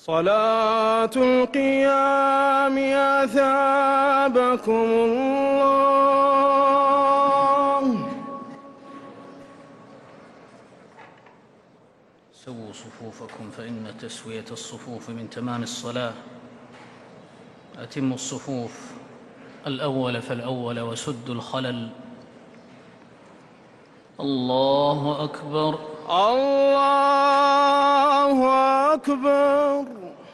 صلاة القيام أثابكم الله. سووا صفوفكم فإن تسوية الصفوف من تمام الصلاة. أتموا الصفوف الأول فالأول وسدوا الخلل. الله أكبر. الله أكبر.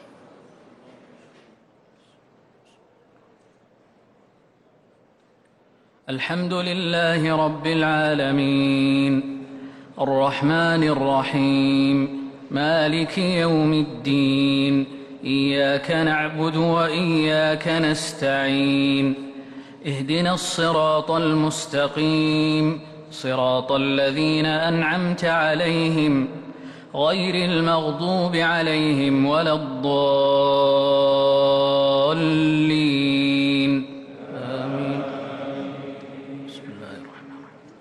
الحمد لله رب العالمين الرحمن الرحيم مالك يوم الدين. إياك نعبد وإياك نستعين. اهدنا الصراط المستقيم صراط الذين أنعمت عليهم غير المغضوب عليهم ولا الضالين. آمين. بسم الله الرحمن الرحيم.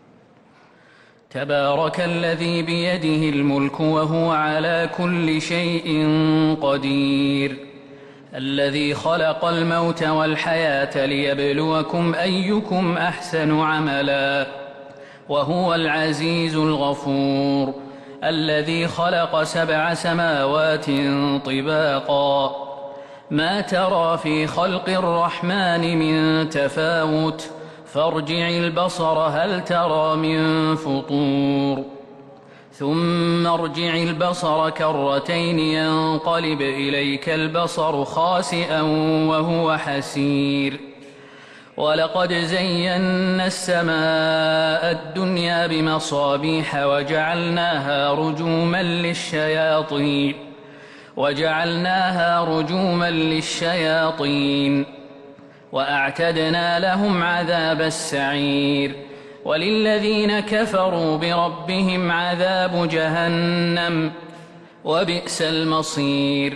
تبارك الذي بيده الملك وهو على كل شيء قدير. الذي خلق الموت والحياة ليبلوكم أيكم أحسن عملا وهو العزيز الغفور. الذي خلق 7 سماوات طباقا ما ترى في خلق الرحمن من تفاوت فارجع البصر هل ترى من فطور ثم ارجع البصر كرتين ينقلب إليك البصر خاسئا وهو حسير. ولقد زينا السماء الدنيا بمصابيح وجعلناها رجوما للشياطين وأعتدنا لهم عذاب السعير. وللذين كفروا بربهم عذاب جهنم وبئس المصير.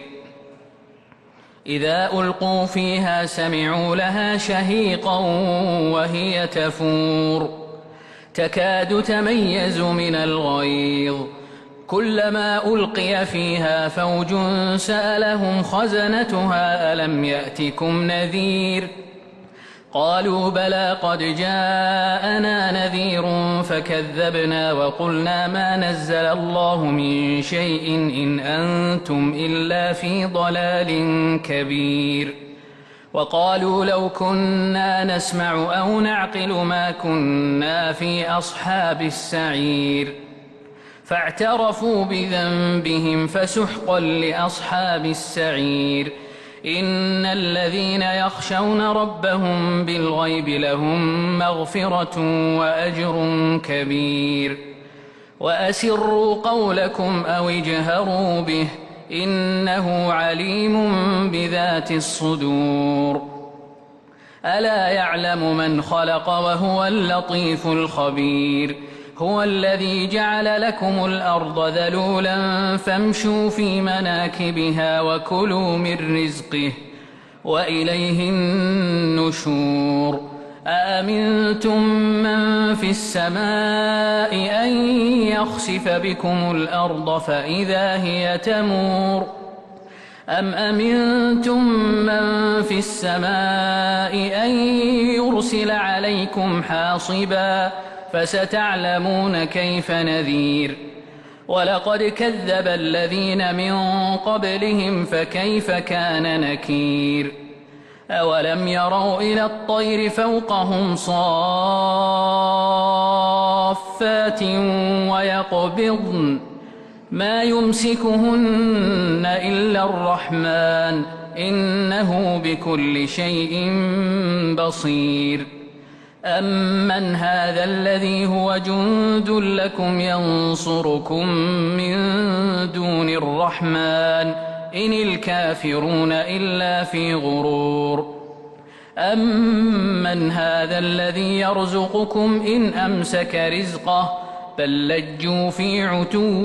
إذا ألقوا فيها سمعوا لها شهيقا وهي تفور تكاد تميز من الغيظ. كلما ألقي فيها فوج سألهم خزنتها ألم يأتكم نذير قالوا بلى قد جاءنا نذير فكذبنا وقلنا ما نزل الله من شيء إن أنتم إلا في ضلال كبير. وقالوا لو كنا نسمع أو نعقل ما كنا في أصحاب السعير فاعترفوا بذنبهم فسحقا لأصحاب السعير. إن الذين يخشون ربهم بالغيب لهم مغفرة وأجر كبير. وأسروا قولكم أو اجهروا به إنه عليم بذات الصدور. ألا يعلم من خلق وهو اللطيف الخبير. هو الذي جعل لكم الأرض ذلولا فامشوا في مناكبها وكلوا من رزقه وإليه النشور. أأمنتم من في السماء أن يخسف بكم الأرض فإذا هي تمور أم أمنتم من في السماء أن يرسل عليكم حاصبا فستعلمون كيف نذير. ولقد كذب الذين من قبلهم فكيف كان نكير. أولم يروا إلى الطير فوقهم صافات ويقبضن ما يمسكهن إلا الرحمن إنه بكل شيء بصير. أمن هذا الذي هو جند لكم ينصركم من دون الرحمن إن الكافرون إلا في غرور. أمن هذا الذي يرزقكم إن أمسك رزقه بل لجوا في عتو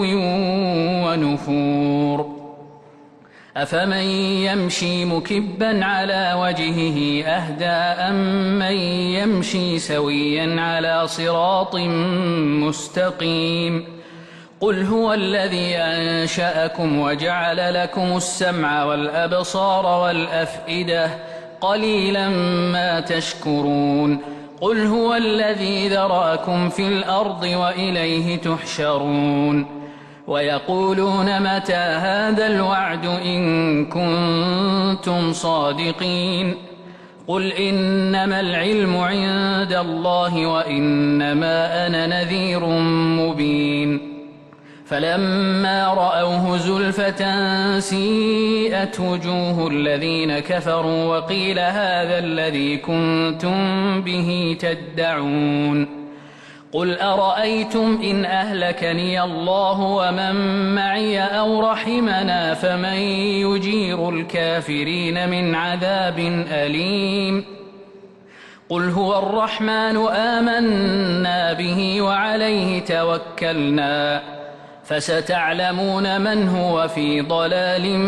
ونفور. أفمن يمشي مكبا على وجهه أهدى أمن يمشي سويا على صراط مستقيم قل هو الذي أنشأكم وجعل لكم السمع والأبصار والأفئدة قليلا ما تشكرون قل هو الذي ذرأكم في الأرض وإليه تحشرون ويقولون متى هذا الوعد إن كنتم صادقين قل إنما العلم عند الله وإنما أنا نذير مبين فلما رأوه زلفة سيئت وجوه الذين كفروا وقيل هذا الذي كنتم به تدعون قل أرأيتم إن أهلكني الله ومن معي أو رحمنا فمن يجير الكافرين من عذاب أليم قل هو الرحمن آمنا به وعليه توكلنا فستعلمون من هو في ضلال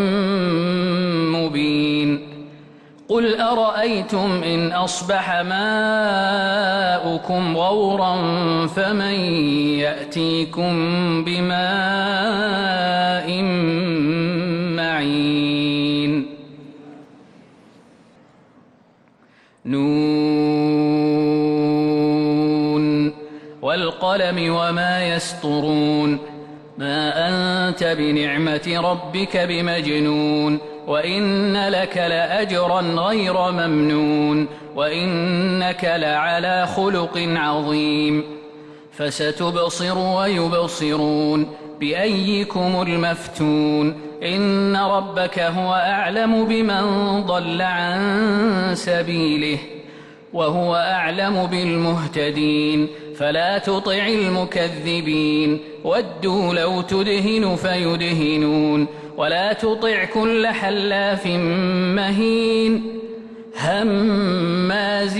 مبين قل أرأيتم إن أصبح ماؤكم غورا فمن يأتيكم بماء معين نون والقلم وما يسطرون ما أنت بنعمة ربك بمجنون وإن لك لأجرا غير ممنون وإنك لعلى خلق عظيم فستبصر ويبصرون بأيكم المفتون إن ربك هو أعلم بمن ضل عن سبيله وهو أعلم بالمهتدين فلا تطع المكذبين ودوا لو تدهن فيدهنون ولا تطع كل حلاف مهين هماز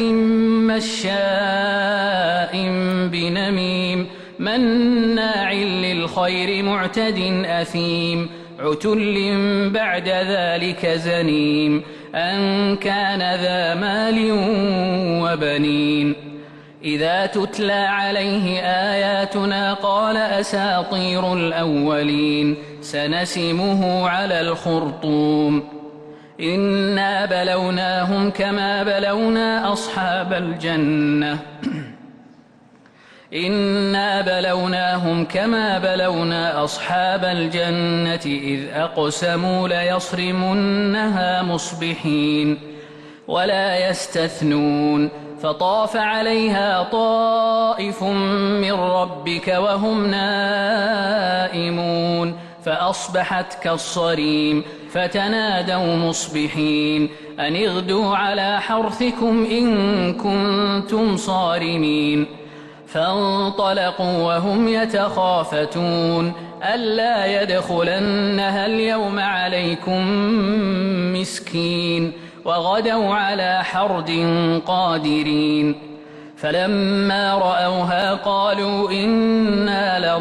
مشاء بنميم مناع للخير معتد أثيم عتل بعد ذلك زنيم أن كان ذا مال وبنين إذا تتلى عليه آياتنا قال أساطير الأولين سنسمه على الخرطوم إنا بلوناهم كما بلونا أصحاب الجنة إنا بلوناهم كما بلونا أصحاب الجنة إذ أقسموا ليصرمنها مصبحين ولا يستثنون فطاف عليها طائف من ربك وهم نائمون فأصبحت كالصريم فتنادوا مصبحين أن اغدوا على حرثكم إن كنتم صارمين فانطلقوا وهم يتخافتون ألا يدخلنها اليوم عليكم مسكين وغدوا على حرد قادرين فلما رأوها قالوا إنا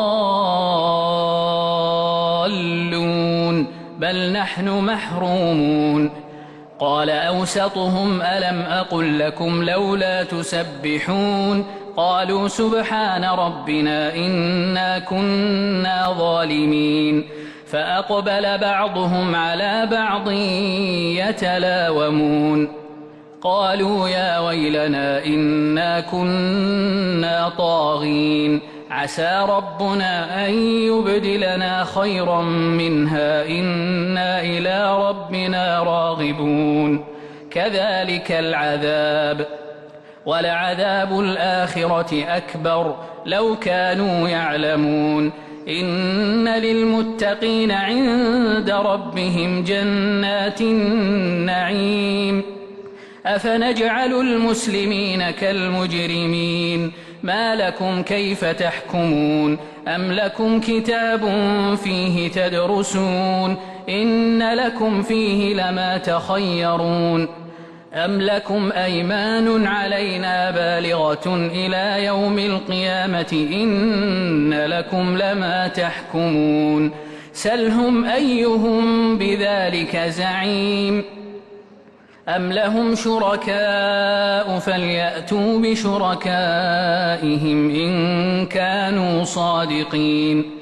لضالون بل نحن محرومون قال أوسطهم ألم أقل لكم لولا تسبحون قالوا سبحان ربنا إنا كنا ظالمين فأقبل بعضهم على بعض يتلاومون قالوا يا ويلنا إنا كنا طاغين عسى ربنا أن يبدلنا خيرا منها إنا إلى ربنا راغبون كذلك العذاب ولعذاب الآخرة أكبر لو كانوا يعلمون إن للمتقين عند ربهم جنات النعيم أفنجعل المسلمين كالمجرمين ما لكم كيف تحكمون أم لكم كتاب فيه تدرسون إن لكم فيه لما تخيرون أم لكم أيمان علينا بالغة إلى يوم القيامة إن لكم لما تحكمون سلهم أيهم بذلك زعيم أم لهم شركاء فليأتوا بشركائهم إن كانوا صادقين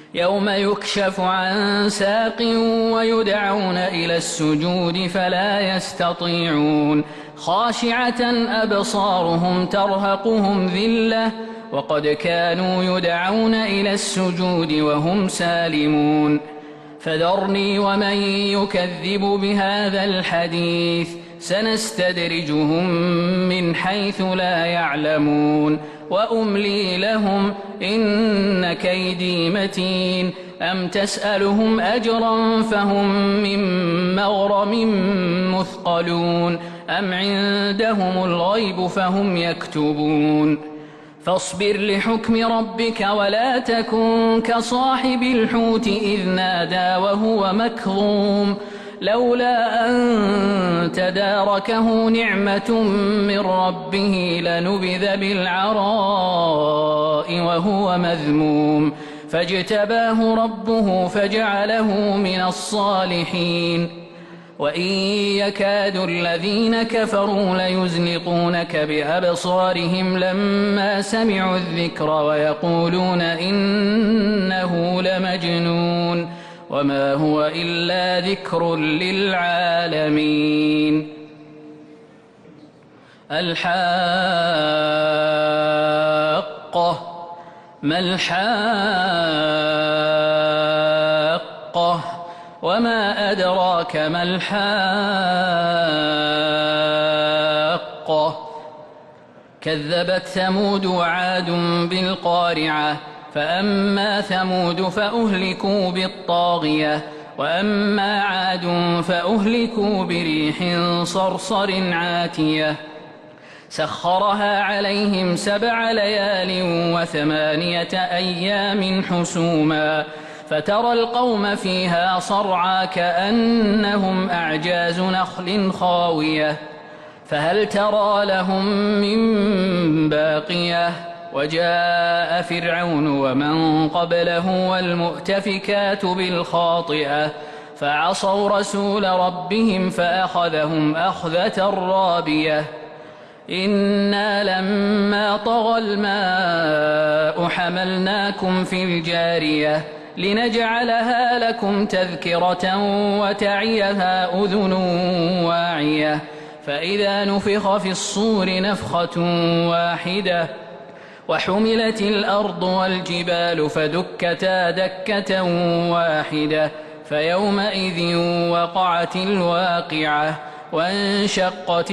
يوم يكشف عن ساق ويدعون إلى السجود فلا يستطيعون خاشعة أبصارهم ترهقهم ذلة وقد كانوا يدعون إلى السجود وهم سالمون فذرني ومن يكذب بهذا الحديث سنستدرجهم من حيث لا يعلمون وأملي لهم إن كيدي متين أم تسألهم أجرا فهم من مغرم مثقلون أم عندهم الغيب فهم يكتبون فاصبر لحكم ربك ولا تكن كصاحب الحوت إذ نادى وهو مكظوم لولا أن تداركه نعمة من ربه لنبذ بالعراء وهو مذموم فاجتباه ربه فجعله من الصالحين وإن يكاد الذين كفروا ليزلقونك بأبصارهم لما سمعوا الذكر ويقولون إنه لمجنون وما هو إلا ذكر للعالمين الحاقة ما الحاقة وما أدراك ما الحاقة كذبت ثمود وعاد بالقارعة فأما ثمود فأهلكوا بالطاغية وأما عاد فأهلكوا بريح صرصر عاتية سخرها عليهم 7 ليال و8 أيام حسوما فترى القوم فيها صرعى كأنهم أعجاز نخل خاوية فهل ترى لهم من باقية وجاء فرعون ومن قبله والمؤتفكات بالخاطئة فعصوا رسول ربهم فأخذهم أخذة رابية إنا لما طغى الماء حملناكم في الجارية لنجعلها لكم تذكرة وتعيها أذن واعية فإذا نفخ في الصور نفخة واحدة وحملت الأرض والجبال فدكتا دكة واحدة فيومئذ وقعت الواقعة وانشقت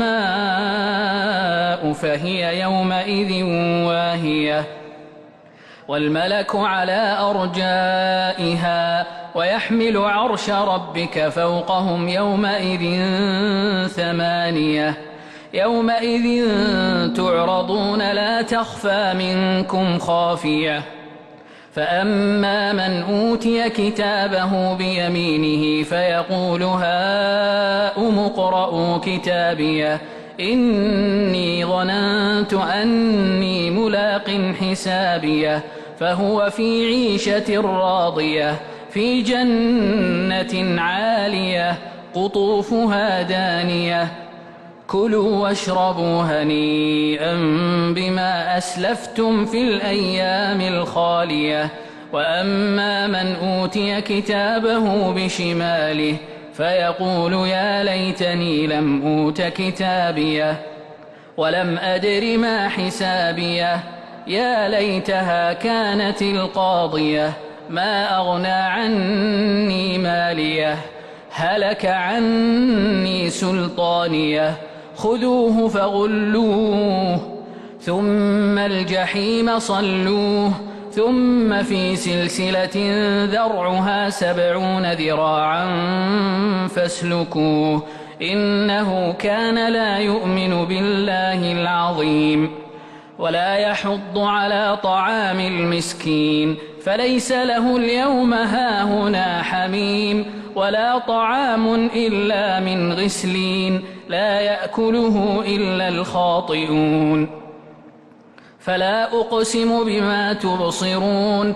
السماء فهي يومئذ واهية والملك على أرجائها ويحمل عرش ربك فوقهم يومئذ 8 يومئذ تعرضون لا تخفى منكم خافية فأما من أوتي كتابه بيمينه فيقول هاؤم اقرءوا كتابيه إني ظننت أني ملاق حسابيه فهو في عيشة راضية في جنة عالية قطوفها دانية كلوا واشربوا هنيئا بما أسلفتم في الأيام الخالية وأما من أوتي كتابه بشماله فيقول يا ليتني لم أوت كتابيه ولم أدر ما حسابيه يا ليتها كانت القاضية ما أغنى عني ماليه هلك عني سلطانيه خذوه فغلوه ثم الجحيم صلوه ثم في سلسلة ذرعها 70 ذراعا فاسلكوه إنه كان لا يؤمن بالله العظيم ولا يحض على طعام المسكين فليس له اليوم هاهنا حميم ولا طعام إلا من غسلين لا يأكله إلا الخاطئون فلا أقسم بما تبصرون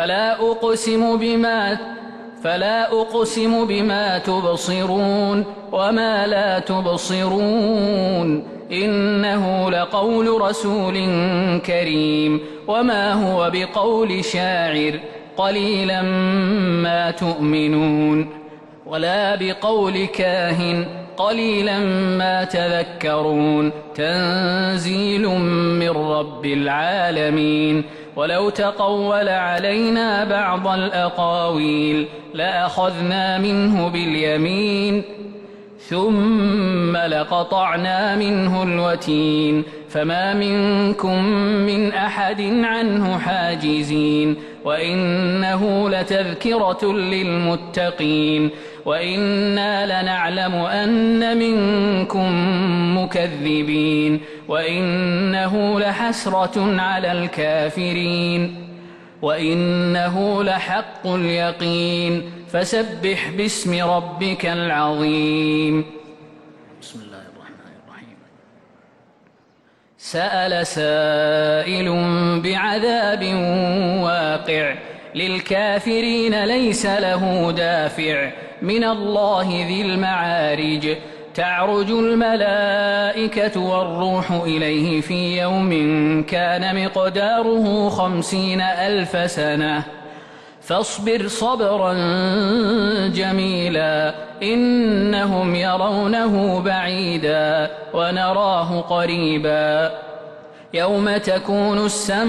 فلا أقسم بما تبصرون وما لا تبصرون إنه لقول رسول كريم وما هو بقول شاعر قليلا ما تؤمنون ولا بقول كاهن قليلا ما تذكرون تنزيل من رب العالمين ولو تقول علينا بعض الأقاويل لأخذنا منه باليمين ثم لقطعنا منه الوتين فما منكم من أحد عنه حاجزين وإنه لتذكرة للمتقين وإنا لنعلم أن منكم مكذبين وإنه لحسرة على الكافرين وإنه لحق اليقين فسبح باسم ربك العظيم. بسم الله الرحمن الرحيم. سأل سائل بعذاب واقع للكافرين ليس له دافع من الله ذي المعارج تعرج الملائكة والروح إليه في يوم كان مقداره 50,000 سنة فاصبر صبرا جميلا إنهم يرونه بعيدا ونراه قريبا يوم تكون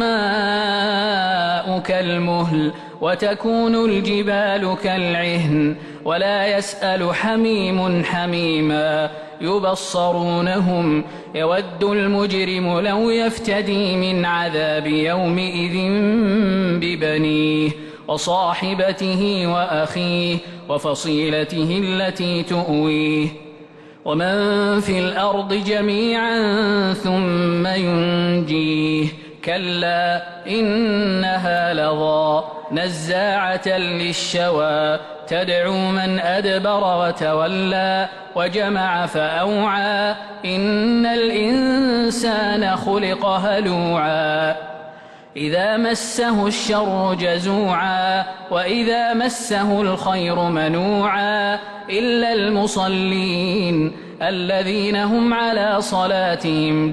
السماء كالمهل وتكون الجبال كالعهن ولا يسأل حميم حميما يبصرونهم يود المجرم لو يفتدي من عذاب يومئذ ببنيه وصاحبته وأخيه وفصيلته التي تؤويه ومن في الأرض جميعا ثم ينجيه كلا إنها لظى نزاعة للشوى تدعو من أدبر وتولى وجمع فأوعى إن الإنسان خلق هلوعا إذا مسه الشر جزوعا وإذا مسه الخير منوعا إلا المصلين الذين هم على صلاتهم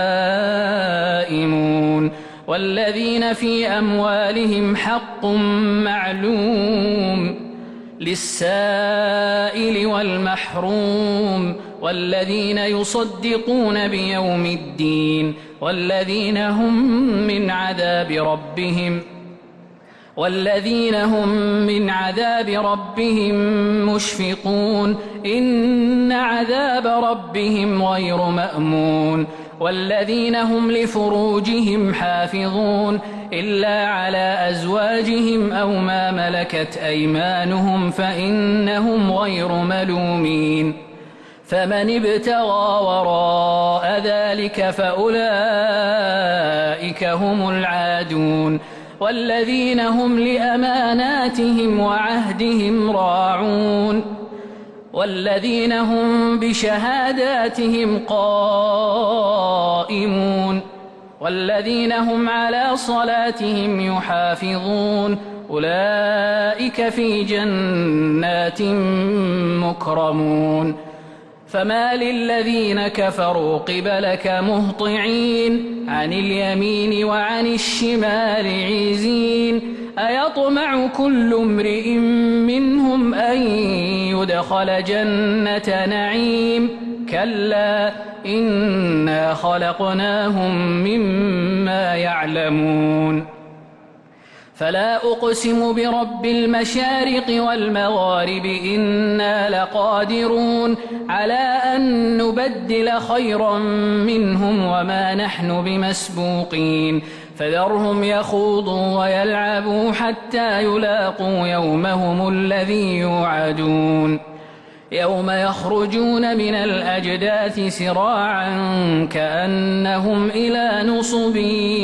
دائمون والذين في أموالهم حق معلوم للسائل والمحروم والذين يصدقون بيوم الدين والذين هم من عذاب ربهم مشفقون إن عذاب ربهم غير مأمون والذين هم لفروجهم حافظون إلا على أزواجهم أو ما ملكت أيمانهم فإنهم غير ملومين فمن ابتغى وراء ذلك فأولئك هم العادون والذين هم لأماناتهم وعهدهم راعون والذين هم بشهاداتهم قائمون والذين هم على صلاتهم يحافظون أولئك في جنات مكرمون فما للذين كفروا قبلك مهطعين عن اليمين وعن الشمال عزين أيطمع كل امرئ منهم أن يدخل جنة نعيم كلا إنا خلقناهم مما يعلمون فلا أقسم برب المشارق والمغارب إنا لقادرون على أن نبدل خيرا منهم وما نحن بمسبوقين فذرهم يخوضوا ويلعبوا حتى يلاقوا يومهم الذي يوعدون يوم يخرجون من الأجداث سراعا كأنهم إلى نصب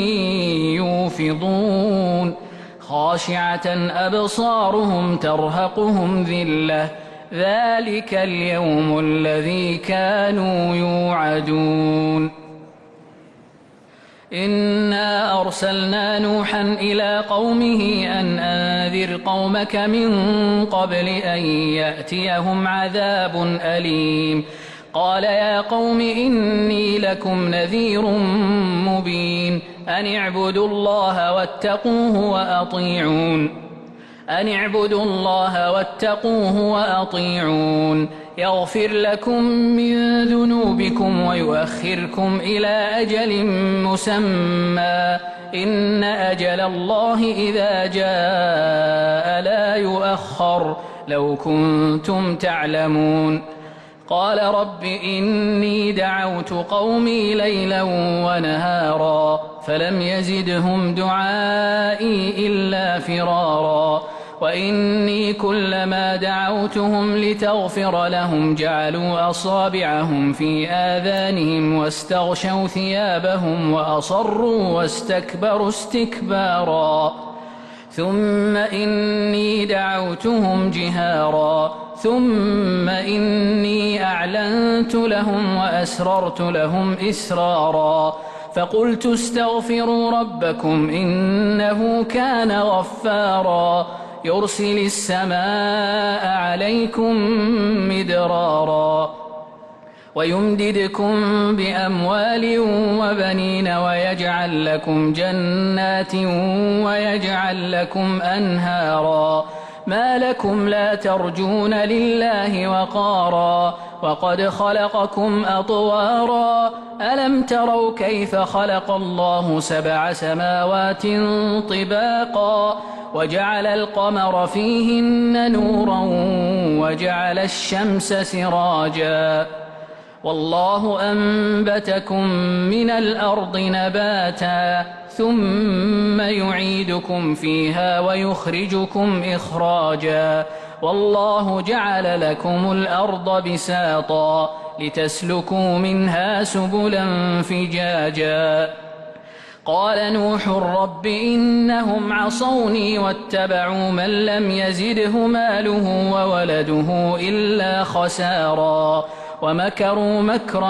يوفضون خاشعة أبصارهم ترهقهم ذلة ذلك اليوم الذي كانوا يوعدون إنا أرسلنا نوحا إلى قومه أن أنذر قومك من قبل أن يأتيهم عذاب أليم قال يا قوم إني لكم نذير مبين أن اعبدوا الله واتقوه وأطيعون أن اعبدوا الله واتقوه وأطيعون يغفر لكم من ذنوبكم ويؤخركم إلى أجل مسمى إن أجل الله إذا جاء لا يؤخر لو كنتم تعلمون قال رب إني دعوت قومي ليلا ونهارا فلم يزدهم دعائي إلا فرارا وإني كلما دعوتهم لتغفر لهم جعلوا أصابعهم في آذانهم واستغشوا ثيابهم وأصروا واستكبروا استكبارا ثم إني دعوتهم جهارا ثم إني أعلنت لهم وأسررت لهم إسرارا فقلت استغفروا ربكم إنه كان غفارا يرسل السماء عليكم مدرارا ويمددكم بأموال وبنين ويجعل لكم جنات ويجعل لكم أنهارا ما لكم لا ترجون لله وقارا وقد خلقكم أطوارا ألم تروا كيف خلق الله 7 سماوات طباقا وجعل القمر فيهن نورا وجعل الشمس سراجا والله أنبتكم من الأرض نباتا ثم يعيدكم فيها ويخرجكم إخراجا والله جعل لكم الأرض بساطا لتسلكوا منها سبلا فجاجا قال نوح رب إنهم عصوني واتبعوا من لم يزده ماله وولده إلا خسارا ومكروا مكرا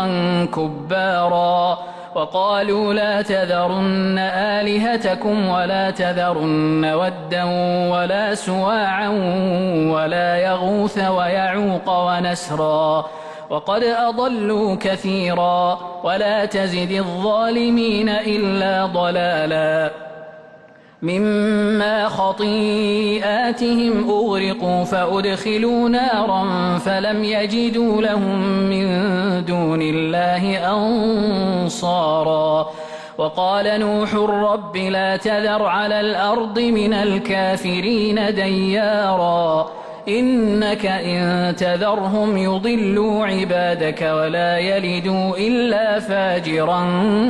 كبارا وقالوا لا تذرن آلهتكم ولا تذرن ودا ولا سواعا ولا يغوث ويعوق ونسرا وقد أضلوا كثيرا ولا تزد الظالمين إلا ضلالا مما خطيئاتهم أغرقوا فأدخلوا نارا فلم يجدوا لهم من دون الله أنصارا وقال نوح رب لا تذر على الأرض من الكافرين ديارا إنك إن تذرهم يضلوا عبادك ولا يلدوا إلا فاجرا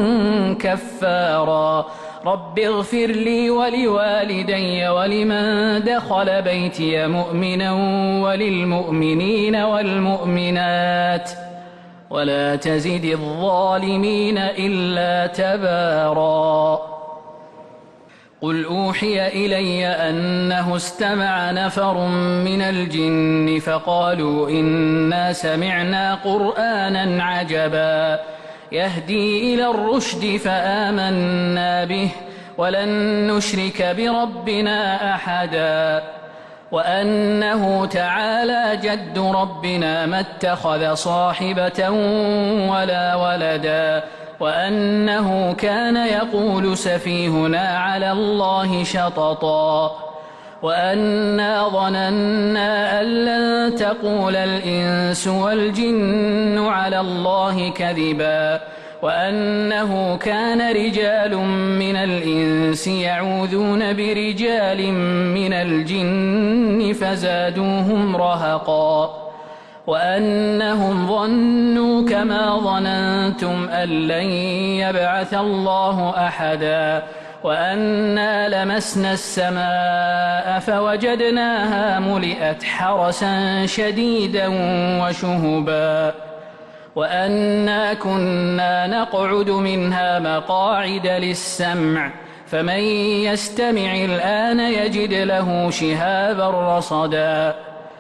كفارا رب اغفر لي ولوالدي ولمن دخل بيتي مؤمنا وللمؤمنين والمؤمنات ولا تزد الظالمين إلا تبارا قل أوحي إلي أنه استمع نفر من الجن فقالوا إنا سمعنا قرآنا عجبا يهدي إلى الرشد فآمنا به ولن نشرك بربنا أحدا وأنه تعالى جد ربنا ما اتخذ صاحبة ولا ولدا وأنه كان يقول سفيهنا على الله شططا وأنا ظننا أن لن تقول الإنس والجن على الله كذبا وأنه كان رجال من الإنس يعوذون برجال من الجن فزادوهم رهقا وأنهم ظنوا كما ظننتم أن لن يبعث الله أحدا وأنا لمسنا السماء فوجدناها ملئت حرسا شديدا وشهبا وأنا كنا نقعد منها مقاعد للسمع فمن يستمع الآن يجد له شهابا رصدا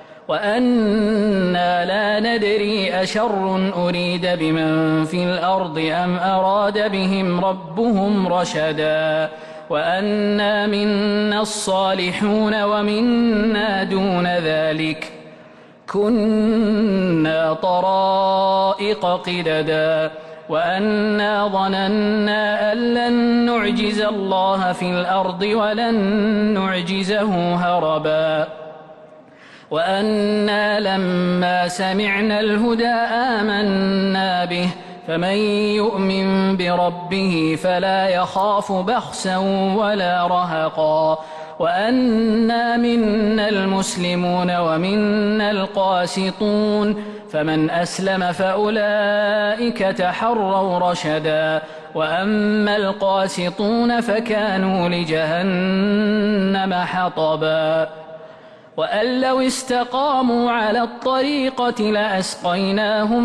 وأنا لا ندري أشر أريد بمن في الأرض أم أراد بهم ربهم رشدا وأنا منا الصالحون ومنا دون ذلك كنا طرائق قددا وأنا ظننا أن لن نعجز الله في الأرض ولن نعجزه هربا وأنا لما سمعنا الهدى آمنا به فمن يؤمن بربه فلا يخاف بخسا ولا رهقا وأنا منا المسلمون ومنا القاسطون فمن أسلم فأولئك تحروا رشدا وأما القاسطون فكانوا لجهنم حطبا وأن لو استقاموا على الطريقة لأسقيناهم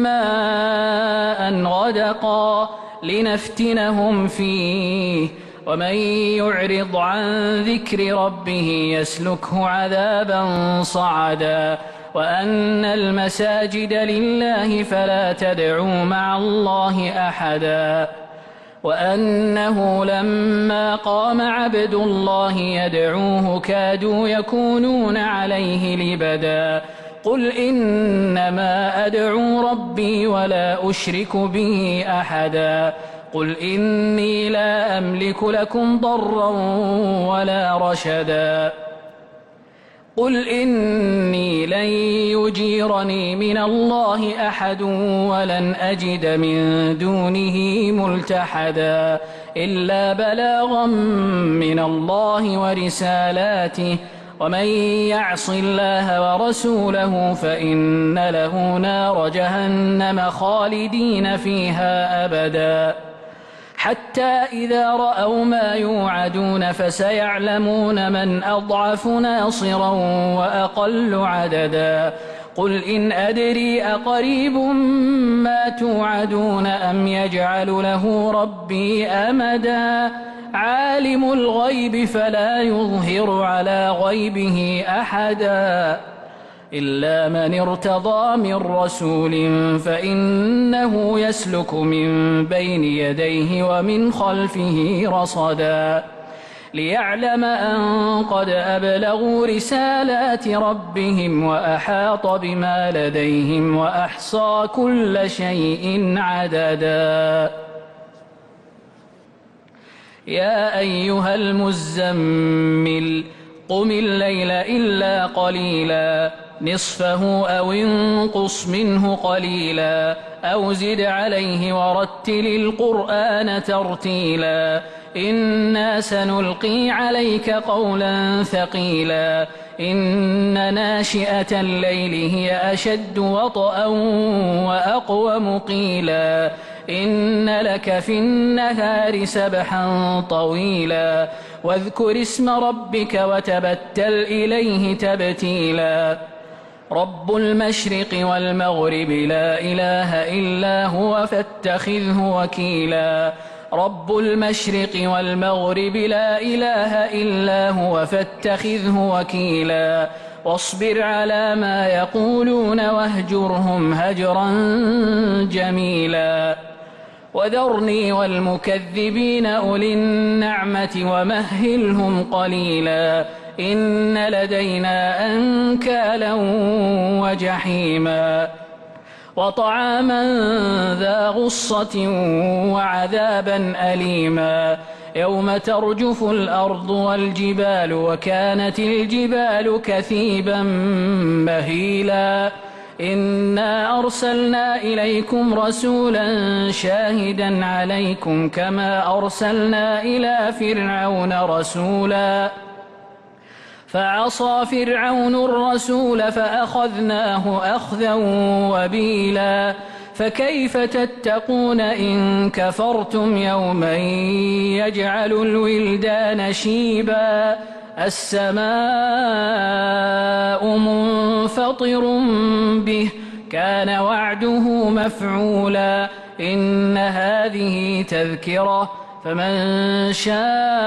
ماء غدقا لنفتنهم فيه ومن يعرض عن ذكر ربه يسلكه عذابا صعدا وأن المساجد لله فلا تدعوا مع الله أحدا وأنه لما قام عبد الله يدعوه كادوا يكونون عليه لبدا قل إنما أدعو ربي ولا أشرك به أحدا قل إني لا أملك لكم ضرا ولا رشدا قل إني لن يجيرني من الله أحد ولن أجد من دونه ملتحدا إلا بلاغا من الله ورسالاته ومن يعص الله ورسوله فإن له نار جهنم خالدين فيها أبدا حتى إذا رأوا ما يوعدون فسيعلمون من أضعف ناصرا وأقل عددا قل إن أدري أقريب ما توعدون أم يجعل له ربي أمدا عالم الغيب فلا يظهر على غيبه أحدا إلا من ارتضى من رسول فإنه يسلك من بين يديه ومن خلفه رصدا ليعلم أن قد أبلغوا رسالات ربهم وأحاط بما لديهم وأحصى كل شيء عددا يا أيها المزمل قم الليل إلا قليلا نصفه أو انقص منه قليلا أو زد عليه ورتل القرآن ترتيلا إنا سنلقي عليك قولا ثقيلا إن ناشئة الليل هي أشد وطئا وأقوم قيلا إن لك في النهار سبحا طويلا واذكر اسم ربك وتبتل إليه تبتيلا رب المشرق والمغرب لا إله إلا هو فاتخذه وكيلا رب المشرق والمغرب لا إله إلا هو فاتخذه وكيلا واصبر على ما يقولون واهجرهم هجرا جميلا وذرني والمكذبين أولي النعمة ومهلهم قليلا إن لدينا أنكالا وجحيما وطعاما ذا غصة وعذابا أليما يوم ترجف الأرض والجبال وكانت الجبال كثيبا مهيلا إنا أرسلنا إليكم رسولا شاهدا عليكم كما أرسلنا إلى فرعون رسولا فعصى فرعون الرسول فأخذناه أخذا وبيلا فكيف تتقون إن كفرتم يوما يجعل الولدان شيبا السماء منفطر به كان وعده مفعولا إن هذه تذكرة فمن شاء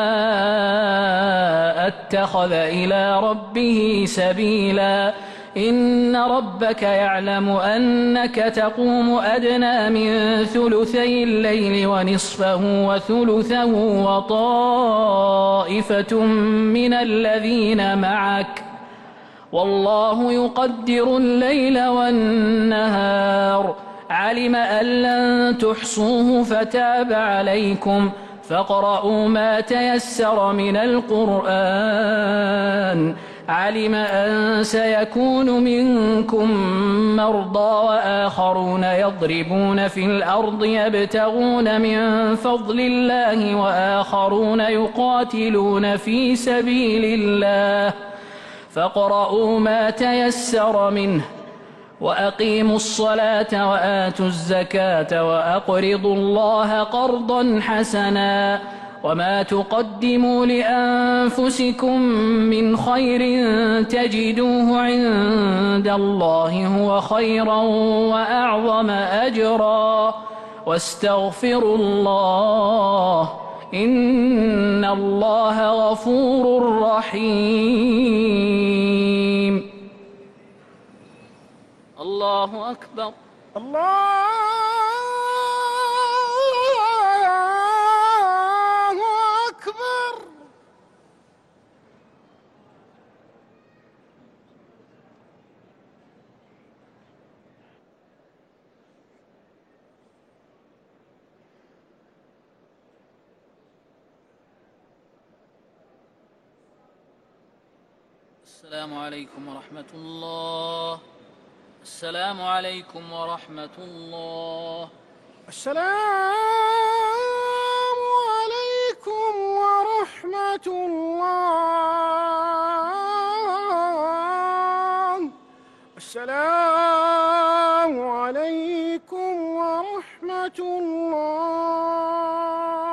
اتخذ إلى ربه سبيلا إن ربك يعلم أنك تقوم أدنى من ثلثي الليل ونصفه وثلثه وطائفة من الذين معك والله يقدر الليل والنهار علم أن لن تحصوه فتاب عليكم فاقرؤوا ما تيسر من القرآن علم أن سيكون منكم مرضى وآخرون يضربون في الأرض يبتغون من فضل الله وآخرون يقاتلون في سبيل الله فاقرؤوا ما تيسر منه وأقيموا الصلاة وآتوا الزكاة وأقرضوا الله قرضا حسنا وما تقدموا لأنفسكم من خير تجدوه عند الله هو خيرا وأعظم أجرا واستغفروا الله إن الله غفور رحيم. الله أكبر. الله أكبر. السلام عليكم ورحمة الله. السلام عليكم ورحمة الله. السلام عليكم ورحمة الله. السلام عليكم ورحمة الله.